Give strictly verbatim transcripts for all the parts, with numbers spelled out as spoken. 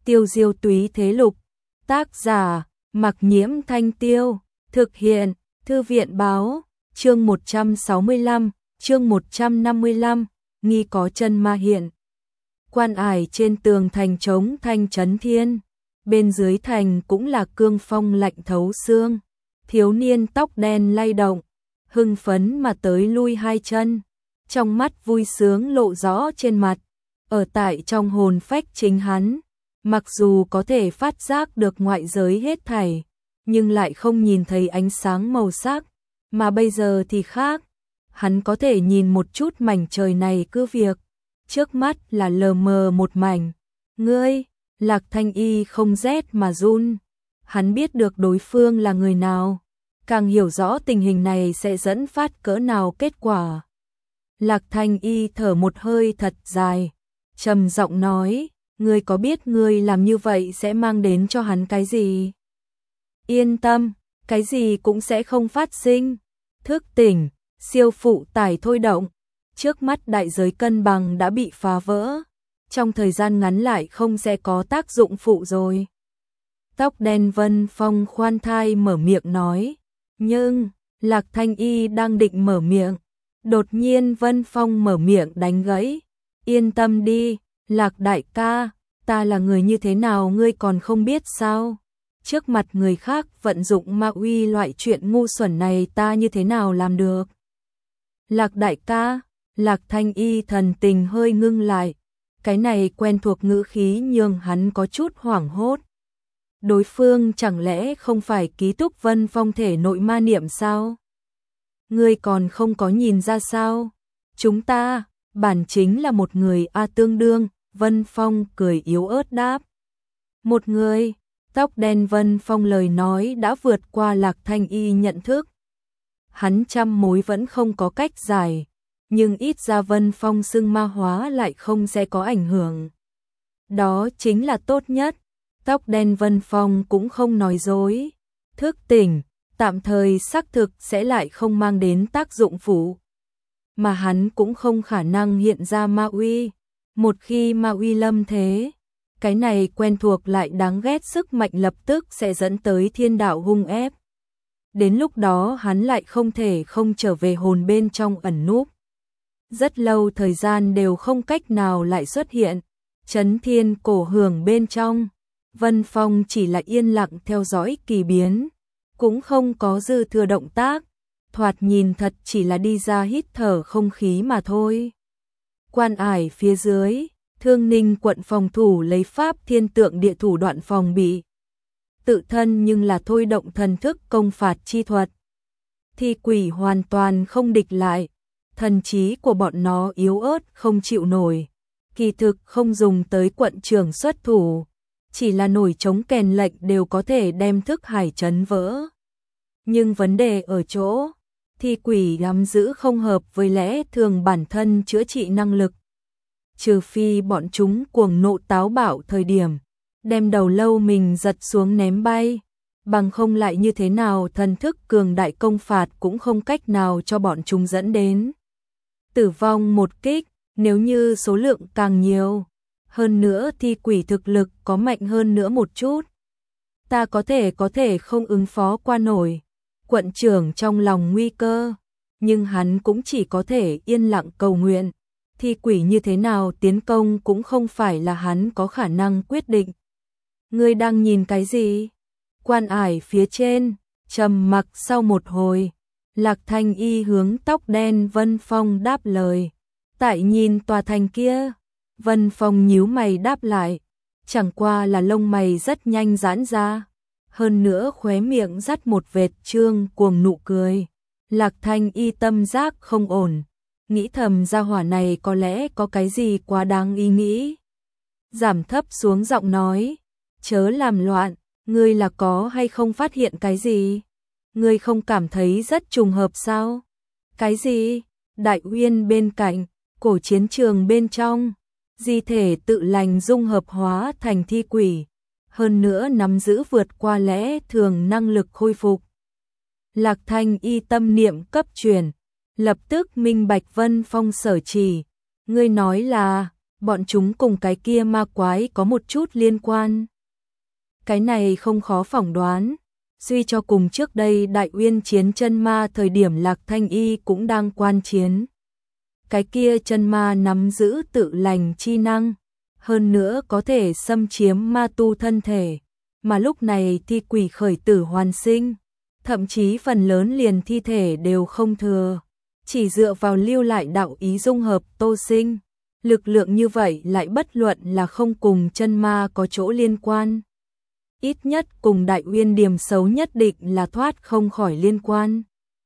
Tiêu diêu túy thế lục. Tác giả, Mặc Nhiễm Thanh Tiêu. Thực hiện, Thư viện Báo. Chương một trăm sáu mươi lăm, chương một trăm năm mươi lăm, nghi có chân ma hiện. Quan ải trên tường thành trống thanh trấn thiên. Bên dưới thành cũng là cương phong lạnh thấu xương. Thiếu niên tóc đen lay động, hưng phấn mà tới lui hai chân. Trong mắt vui sướng lộ rõ trên mặt. Ở tại trong hồn phách chính hắn, mặc dù có thể phát giác được ngoại giới hết thảy, nhưng lại không nhìn thấy ánh sáng màu sắc, mà bây giờ thì khác. Hắn có thể nhìn một chút mảnh trời này cứ việc, trước mắt là lờ mờ một mảnh. Ngươi, Lạc Thanh Y không rét mà run. Hắn biết được đối phương là người nào, càng hiểu rõ tình hình này sẽ dẫn phát cỡ nào kết quả. Lạc Thanh Y thở một hơi thật dài, trầm giọng nói, ngươi có biết ngươi làm như vậy sẽ mang đến cho hắn cái gì? Yên tâm, cái gì cũng sẽ không phát sinh. Thức tỉnh, siêu phụ tải thôi động. Trước mắt đại giới cân bằng đã bị phá vỡ. Trong thời gian ngắn lại không sẽ có tác dụng phụ rồi. Tóc đen Vân Phong khoan thai mở miệng nói. Nhưng, Lạc Thanh Y đang định mở miệng. Đột nhiên Vân Phong mở miệng đánh gãy. Yên tâm đi, Lạc đại ca, ta là người như thế nào ngươi còn không biết sao? Trước mặt người khác vận dụng ma uy loại chuyện ngu xuẩn này ta như thế nào làm được? Lạc đại ca, Lạc Thanh Y thần tình hơi ngưng lại. Cái này quen thuộc ngữ khí nhường hắn có chút hoảng hốt. Đối phương chẳng lẽ không phải ký túc Vân Phong thể nội ma niệm sao? Ngươi còn không có nhìn ra sao? Chúng ta, bản chính là một người a tương đương, Vân Phong cười yếu ớt đáp. Một người, tóc đen Vân Phong lời nói đã vượt qua Lạc Thanh Y nhận thức. Hắn trăm mối vẫn không có cách giải, nhưng ít ra Vân Phong xưng ma hóa lại không sẽ có ảnh hưởng. Đó chính là tốt nhất. Tóc đen Vân Phong cũng không nói dối. Thức tỉnh, tạm thời xác thực sẽ lại không mang đến tác dụng phụ. Mà hắn cũng không khả năng hiện ra ma uy. Một khi ma uy lâm thế, cái này quen thuộc lại đáng ghét sức mạnh lập tức sẽ dẫn tới thiên đạo hung ép. Đến lúc đó hắn lại không thể không trở về hồn bên trong ẩn núp. Rất lâu thời gian đều không cách nào lại xuất hiện. Chấn thiên cổ hưởng bên trong, Vân Phong chỉ là yên lặng theo dõi kỳ biến, cũng không có dư thừa động tác, thoạt nhìn thật chỉ là đi ra hít thở không khí mà thôi. Quan ải phía dưới, Thương Ninh quận phòng thủ lấy pháp thiên tượng địa thủ đoạn phòng bị. Tự thân nhưng là thôi động thần thức công phạt chi thuật. Thi quỷ hoàn toàn không địch lại, thần trí của bọn nó yếu ớt không chịu nổi. Kỳ thực không dùng tới quận trưởng xuất thủ, chỉ là nổi trống kèn lệnh đều có thể đem thức hải chấn vỡ. Nhưng vấn đề ở chỗ, thi quỷ nắm giữ không hợp với lẽ thường bản thân chữa trị năng lực. Trừ phi bọn chúng cuồng nộ táo bạo thời điểm, đem đầu lâu mình giật xuống ném bay, bằng không lại như thế nào thần thức cường đại công phạt cũng không cách nào cho bọn chúng dẫn đến tử vong một kích. Nếu như số lượng càng nhiều, hơn nữa thi quỷ thực lực có mạnh hơn nữa một chút, ta có thể có thể không ứng phó qua nổi. Quận trưởng trong lòng nguy cơ, nhưng hắn cũng chỉ có thể yên lặng cầu nguyện. Thi quỷ như thế nào tiến công cũng không phải là hắn có khả năng quyết định. Ngươi đang nhìn cái gì? Quan ải phía trên, trầm mặc sau một hồi, Lạc Thanh Y hướng tóc đen Vân Phong đáp lời. Tại nhìn tòa thành kia, Vân Phong nhíu mày đáp lại, chẳng qua là lông mày rất nhanh giãn ra, hơn nữa khóe miệng dắt một vệt trương cuồng nụ cười. Lạc Thanh Y tâm giác không ổn, nghĩ thầm gia hỏa này có lẽ có cái gì quá đáng ý nghĩ. Giảm thấp xuống giọng nói, chớ làm loạn, ngươi là có hay không phát hiện cái gì? Ngươi không cảm thấy rất trùng hợp sao? Cái gì? Đại Uyên bên cạnh, cổ chiến trường bên trong, di thể tự lành dung hợp hóa thành thi quỷ, hơn nữa nắm giữ vượt qua lẽ thường năng lực khôi phục. Lạc Thanh Y tâm niệm cấp truyền, lập tức minh bạch Vân Phong sở chỉ. Ngươi nói là, bọn chúng cùng cái kia ma quái có một chút liên quan. Cái này không khó phỏng đoán, suy cho cùng trước đây Đại Uyên chiến chân ma thời điểm Lạc Thanh Y cũng đang quan chiến. Cái kia chân ma nắm giữ tự lành chi năng, hơn nữa có thể xâm chiếm ma tu thân thể, mà lúc này thi quỷ khởi tử hoàn sinh, thậm chí phần lớn liền thi thể đều không thừa, chỉ dựa vào lưu lại đạo ý dung hợp tô sinh, lực lượng như vậy lại bất luận là không cùng chân ma có chỗ liên quan. Ít nhất cùng Đại Uyên điểm xấu nhất định là thoát không khỏi liên quan.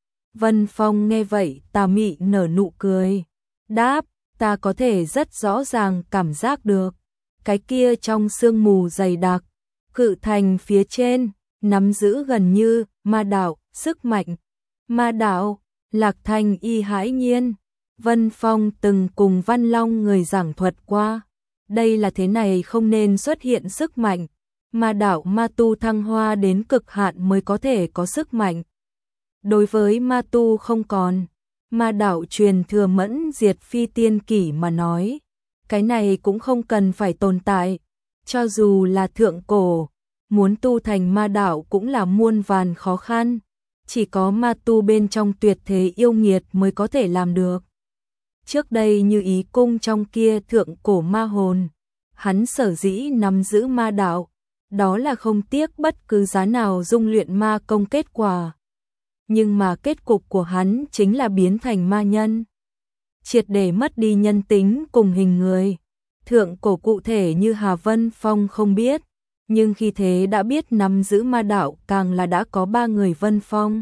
Vân Phong nghe vậy tà mị nở nụ cười, đáp, ta có thể rất rõ ràng cảm giác được, cái kia trong sương mù dày đặc, cự thành phía trên, nắm giữ gần như ma đạo, sức mạnh. Ma đạo, Lạc Thanh Y hãi nhiên, Vân Phong từng cùng Văn Long người giảng thuật qua, đây là thế này không nên xuất hiện sức mạnh. Ma đạo ma tu thăng hoa đến cực hạn mới có thể có sức mạnh. Đối với ma tu không còn, ma đạo truyền thừa mẫn diệt phi tiên kỷ mà nói, cái này cũng không cần phải tồn tại, cho dù là thượng cổ, muốn tu thành ma đạo cũng là muôn vàn khó khăn, chỉ có ma tu bên trong tuyệt thế yêu nghiệt mới có thể làm được. Trước đây như ý cung trong kia thượng cổ ma hồn, hắn sở dĩ nắm giữ ma đạo, đó là không tiếc bất cứ giá nào dung luyện ma công kết quả. Nhưng mà kết cục của hắn chính là biến thành ma nhân, triệt để mất đi nhân tính cùng hình người. Thượng cổ cụ thể như Hà Vân Phong không biết, nhưng khi thế đã biết nắm giữ ma đạo càng là đã có ba người Vân Phong,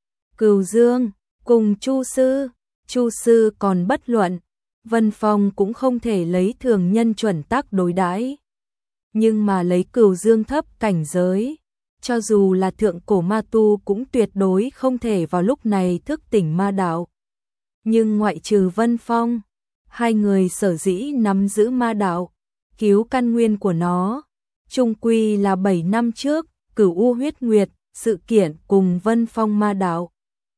Cửu Dương, cùng Chu Sư. Chu Sư còn bất luận, Vân Phong cũng không thể lấy thường nhân chuẩn tắc đối đãi. Nhưng mà lấy Cửu Dương thấp cảnh giới, cho dù là thượng cổ ma tu cũng tuyệt đối không thể vào lúc này thức tỉnh ma đạo. Nhưng ngoại trừ Vân Phong, hai người sở dĩ nắm giữ ma đạo, cứu căn nguyên của nó, chung quy là bảy năm trước, Cửu U huyết nguyệt, sự kiện cùng Vân Phong ma đạo.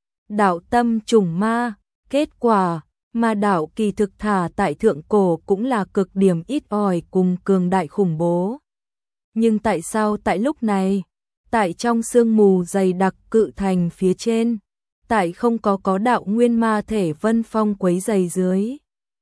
Đạo tâm trùng ma, kết quả, ma đạo kỳ thực thả tại thượng cổ cũng là cực điểm ít ỏi cùng cường đại khủng bố. Nhưng tại sao tại lúc này, tại trong sương mù dày đặc cự thành phía trên, tại không có có đạo nguyên ma thể Vân Phong quấy dày dưới,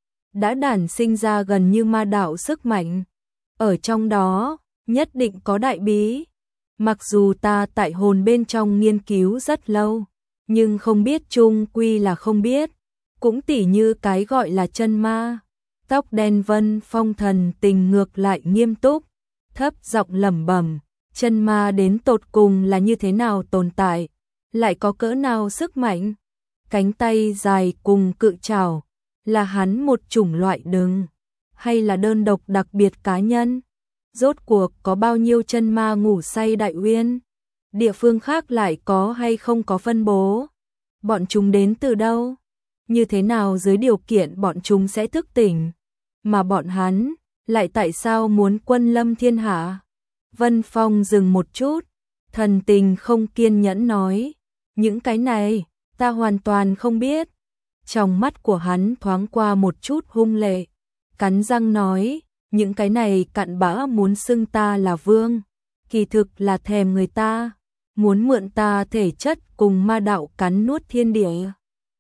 đã đản sinh ra gần như ma đạo sức mạnh. Ở trong đó, nhất định có đại bí. Mặc dù ta tại hồn bên trong nghiên cứu rất lâu, nhưng không biết chung quy là không biết. Cũng tỉ như cái gọi là chân ma. Tóc đen Vân Phong thần tình ngược lại nghiêm túc, thấp giọng lẩm bẩm, chân ma đến tột cùng là như thế nào tồn tại, lại có cỡ nào sức mạnh. Cánh tay dài cùng cự trảo, là hắn một chủng loại đừng, hay là đơn độc đặc biệt cá nhân? Rốt cuộc có bao nhiêu chân ma ngủ say Đại Uyên? Địa phương khác lại có hay không có phân bố? Bọn chúng đến từ đâu? Như thế nào dưới điều kiện bọn chúng sẽ thức tỉnh? Mà bọn hắn lại tại sao muốn quân lâm thiên hạ? Vân Phong dừng một chút, thần tình không kiên nhẫn nói, những cái này ta hoàn toàn không biết. Trong mắt của hắn thoáng qua một chút hung lệ, cắn răng nói, những cái này cặn bã muốn xưng ta là vương, kỳ thực là thèm người ta, muốn mượn ta thể chất cùng ma đạo cắn nuốt thiên địa.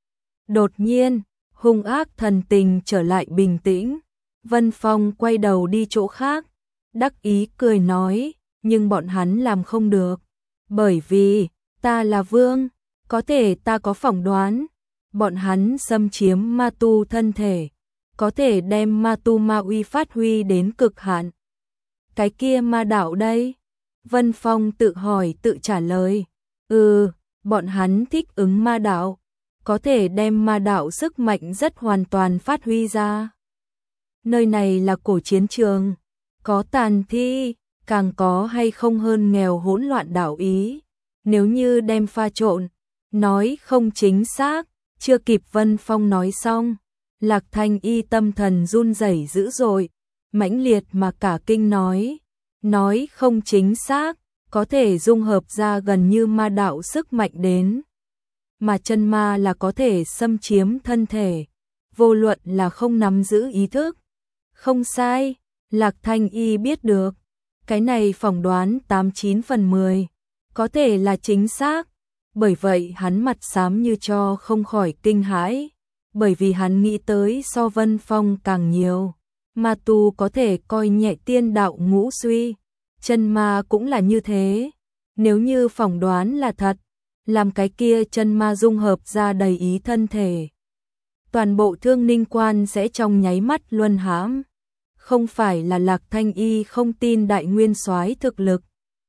Đột nhiên, hung ác thần tình trở lại bình tĩnh, Vân Phong quay đầu đi chỗ khác, đắc ý cười nói, nhưng bọn hắn làm không được, bởi vì ta là vương, có thể ta có phỏng đoán, bọn hắn xâm chiếm ma tu thân thể, có thể đem ma tu ma uy phát huy đến cực hạn. Cái kia ma đạo đây? Vân Phong tự hỏi tự trả lời, ừ, bọn hắn thích ứng ma đạo, có thể đem ma đạo sức mạnh rất hoàn toàn phát huy ra. Nơi này là cổ chiến trường, có tàn thi, càng có hay không hơn nghèo hỗn loạn đạo ý. Nếu như đem pha trộn, nói không chính xác, chưa kịp Vân Phong nói xong, Lạc Thanh Y tâm thần run rẩy dữ dội, mãnh liệt mà cả kinh nói, nói không chính xác, có thể dung hợp ra gần như ma đạo sức mạnh đến. Mà chân ma là có thể xâm chiếm thân thể, vô luận là không nắm giữ ý thức, Không sai, Lạc Thanh Y biết được. Cái này phỏng đoán tám chín phần mười. Có thể là chính xác. Bởi vậy hắn mặt xám như tro không khỏi kinh hãi. Bởi vì hắn nghĩ tới so Vân Phong càng nhiều. Ma tu có thể coi nhẹ tiên đạo ngũ suy. Chân ma cũng là như thế. Nếu như phỏng đoán là thật, làm cái kia chân ma dung hợp ra đầy ý thân thể, toàn bộ Thương Ninh Quan sẽ trong nháy mắt luân hãm. Không phải là Lạc Thanh Y không tin Đại Nguyên Soái thực lực,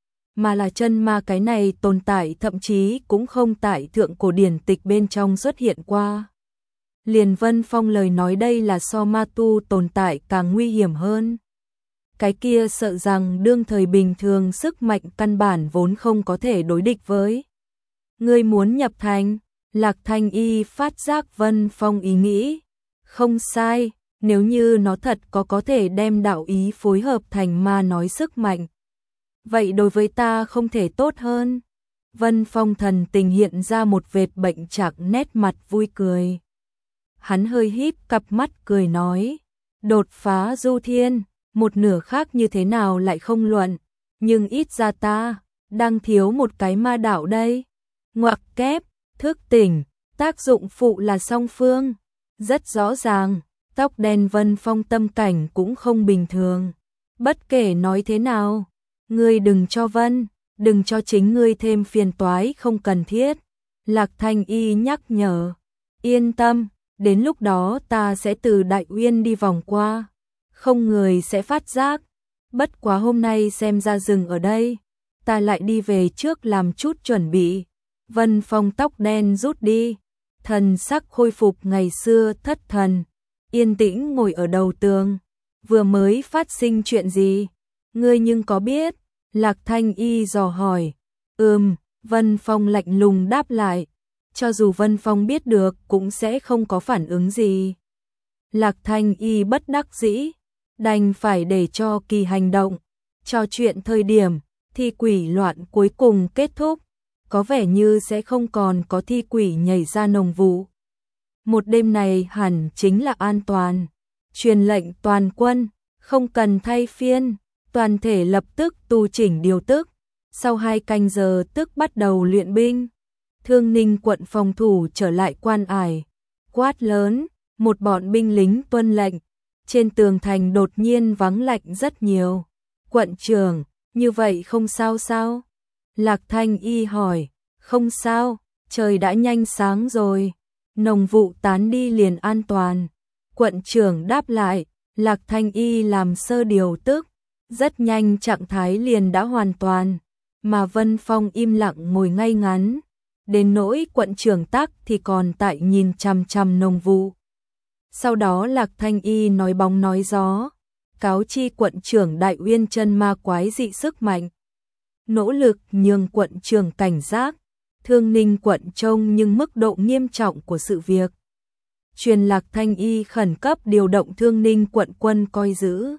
mà là chân ma cái này tồn tại thậm chí cũng không tại thượng cổ điển tịch bên trong xuất hiện qua. Liền Vân Phong lời nói đây là so ma tu tồn tại càng nguy hiểm hơn. Cái kia sợ rằng đương thời bình thường sức mạnh căn bản vốn không có thể đối địch với. Ngươi muốn nhập thành, Lạc Thanh Y phát giác Vân Phong ý nghĩ. Không sai, nếu như nó thật có có thể đem đạo ý phối hợp thành ma nói sức mạnh. Vậy đối với ta không thể tốt hơn. Vân Phong thần tình hiện ra một vệt bệnh trạc nét mặt vui cười. Hắn hơi híp cặp mắt cười nói, đột phá du thiên, một nửa khác như thế nào lại không luận, nhưng ít ra ta đang thiếu một cái ma đạo đây. Ngoặc kép, thức tỉnh, tác dụng phụ là song phương, rất rõ ràng, tóc đen Vân Phong tâm cảnh cũng không bình thường. Bất kể nói thế nào, ngươi đừng cho Vân, đừng cho chính ngươi thêm phiền toái không cần thiết. Lạc Thanh Y nhắc nhở, yên tâm, đến lúc đó ta sẽ từ Đại Uyên đi vòng qua, không người sẽ phát giác. Bất quá hôm nay xem ra dừng ở đây, ta lại đi về trước làm chút chuẩn bị. Vân Phong tóc đen rút đi, thần sắc khôi phục ngày xưa thất thần, yên tĩnh ngồi ở đầu tường. Vừa mới phát sinh chuyện gì? Ngươi nhưng có biết? Lạc Thanh Y dò hỏi. Ừm, Vân Phong lạnh lùng đáp lại. Cho dù Vân Phong biết được cũng sẽ không có phản ứng gì. Lạc Thanh Y bất đắc dĩ, đành phải để cho kỳ hành động. Trò chuyện thời điểm, thi quỷ loạn cuối cùng kết thúc. Có vẻ như sẽ không còn có thi quỷ nhảy ra nồng vụ. Một đêm này hẳn chính là an toàn. Truyền lệnh toàn quân, không cần thay phiên, toàn thể lập tức tu chỉnh điều tức. Sau hai canh giờ tức bắt đầu luyện binh. Thương Ninh quận phòng thủ trở lại quan ải. Quát lớn, một bọn binh lính tuân lệnh. Trên tường thành đột nhiên vắng lạnh rất nhiều. Quận trưởng, như vậy không sao sao? Lạc Thanh Y hỏi, không sao, trời đã nhanh sáng rồi, nồng vụ tán đi liền an toàn. Quận trưởng đáp lại, Lạc Thanh Y làm sơ điều tức, rất nhanh trạng thái liền đã hoàn toàn, mà Vân Phong im lặng ngồi ngay ngắn, đến nỗi quận trưởng Tắc thì còn tại nhìn chằm chằm nồng vụ. Sau đó Lạc Thanh Y nói bóng nói gió, cáo chi quận trưởng Đại Uyên chân ma quái dị sức mạnh. Nỗ lực nhường quận trưởng cảnh giác, Thương Ninh quận trông nhưng mức độ nghiêm trọng của sự việc. Truyền Lạc Thanh Y khẩn cấp điều động Thương Ninh quận quân coi giữ.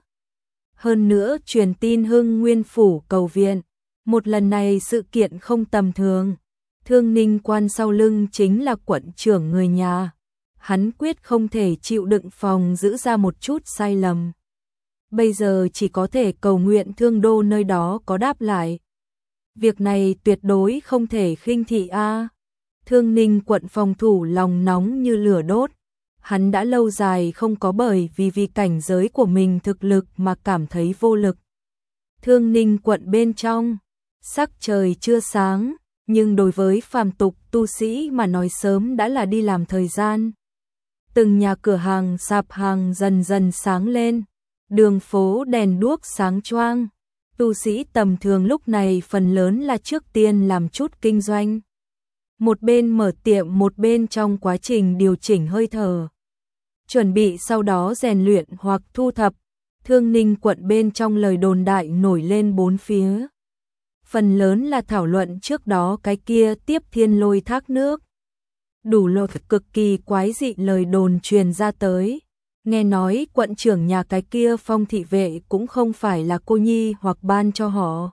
Hơn nữa truyền tin Hưng Nguyên phủ cầu viện. Một lần này sự kiện không tầm thường. Thương Ninh quan sau lưng chính là quận trưởng người nhà. Hắn quyết không thể chịu đựng phòng giữ ra một chút sai lầm. Bây giờ chỉ có thể cầu nguyện Thương Đô nơi đó có đáp lại. Việc này tuyệt đối không thể khinh thị a. Thương Ninh quận phòng thủ lòng nóng như lửa đốt. Hắn đã lâu dài không có bởi vì vì cảnh giới của mình thực lực mà cảm thấy vô lực. Thương Ninh quận bên trong, sắc trời chưa sáng, nhưng đối với phàm tục tu sĩ mà nói sớm đã là đi làm thời gian. Từng nhà cửa hàng sạp hàng dần dần sáng lên, đường phố đèn đuốc sáng choang. Tu sĩ tầm thường lúc này phần lớn là trước tiên làm chút kinh doanh. Một bên mở tiệm một bên trong quá trình điều chỉnh hơi thở. Chuẩn bị sau đó rèn luyện hoặc thu thập. Thương Ninh quận bên trong lời đồn đại nổi lên bốn phía. Phần lớn là thảo luận trước đó cái kia tiếp thiên lôi thác nước. Đủ loại cực kỳ quái dị lời đồn truyền ra tới. Nghe nói quận trưởng nhà cái kia Phong thị vệ cũng không phải là cô nhi hoặc ban cho họ.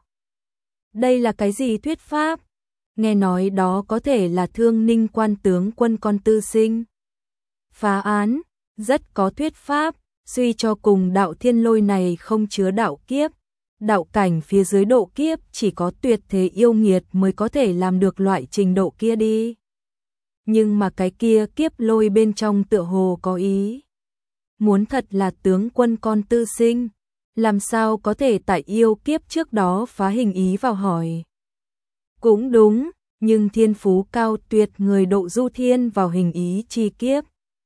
Đây là cái gì thuyết pháp? Nghe nói đó có thể là Thương Ninh quan tướng quân con tư sinh. Phá án, rất có thuyết pháp, Suy cho cùng đạo thiên lôi này không chứa đạo kiếp, đạo cảnh phía dưới độ kiếp chỉ có tuyệt thế yêu nghiệt mới có thể làm được loại trình độ kia đi. Nhưng mà cái kia kiếp lôi bên trong tựa hồ có ý. Muốn thật là tướng quân con tư sinh, làm sao có thể tại yêu kiếp trước đó phá hình ý vào hỏi. Cũng đúng, nhưng thiên phú cao tuyệt người độ du thiên vào hình ý chi kiếp.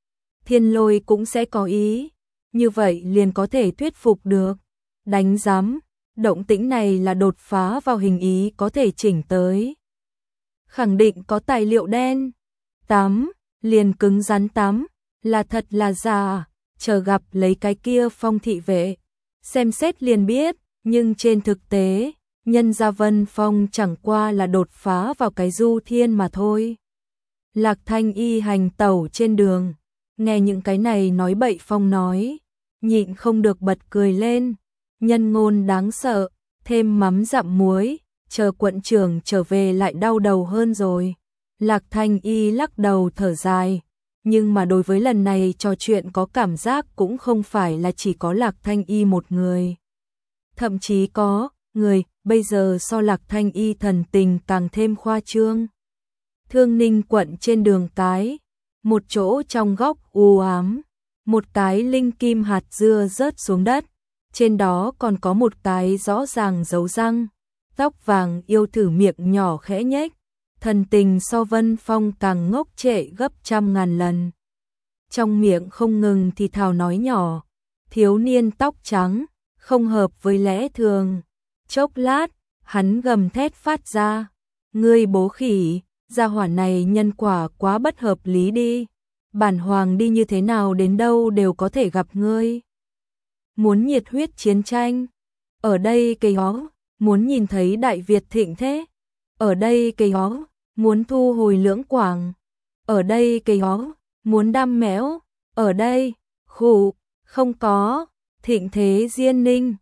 Thiên lôi cũng sẽ có ý, như vậy liền có thể thuyết phục được. Đánh giám, động tĩnh này là đột phá vào hình ý có thể chỉnh tới. Khẳng định có tài liệu đen. Tám, liền cứng rắn tám, là thật là giả, chờ gặp lấy cái kia Phong thị vệ. Xem xét liền biết, nhưng trên thực tế, nhân gia Vân Phong chẳng qua là đột phá vào cái du thiên mà thôi. Lạc Thanh Y hành tẩu trên đường, nghe những cái này nói bậy Phong nói, nhịn không được bật cười lên, nhân ngôn đáng sợ, thêm mắm dặm muối, chờ quận trưởng trở về lại đau đầu hơn rồi. Lạc Thanh Y lắc đầu thở dài, nhưng mà đối với lần này trò chuyện có cảm giác cũng không phải là chỉ có Lạc Thanh Y một người. Thậm chí có người bây giờ so Lạc Thanh Y thần tình càng thêm khoa trương. Thương Ninh quận trên đường cái, một chỗ trong góc u ám, một cái linh kim hạt dưa rớt xuống đất, trên đó còn có một cái rõ ràng dấu răng, tóc vàng yêu thử miệng nhỏ khẽ nhếch, thần tình so Vân Phong càng ngốc trệ gấp trăm ngàn lần. Trong miệng không ngừng thì thào nói nhỏ, thiếu niên tóc trắng, không hợp với lẽ thường. Chốc lát, hắn gầm thét phát ra, ngươi bố khỉ, gia hỏa này nhân quả quá bất hợp lý đi, bản hoàng đi như thế nào đến đâu đều có thể gặp ngươi. Muốn nhiệt huyết chiến tranh, ở đây cây hó, muốn nhìn thấy Đại Việt thịnh thế, ở đây cây hó, muốn thu hồi lưỡng quảng, ở đây cây hó, muốn đam mẽo, ở đây, khủ, không có, thịnh thế diên ninh.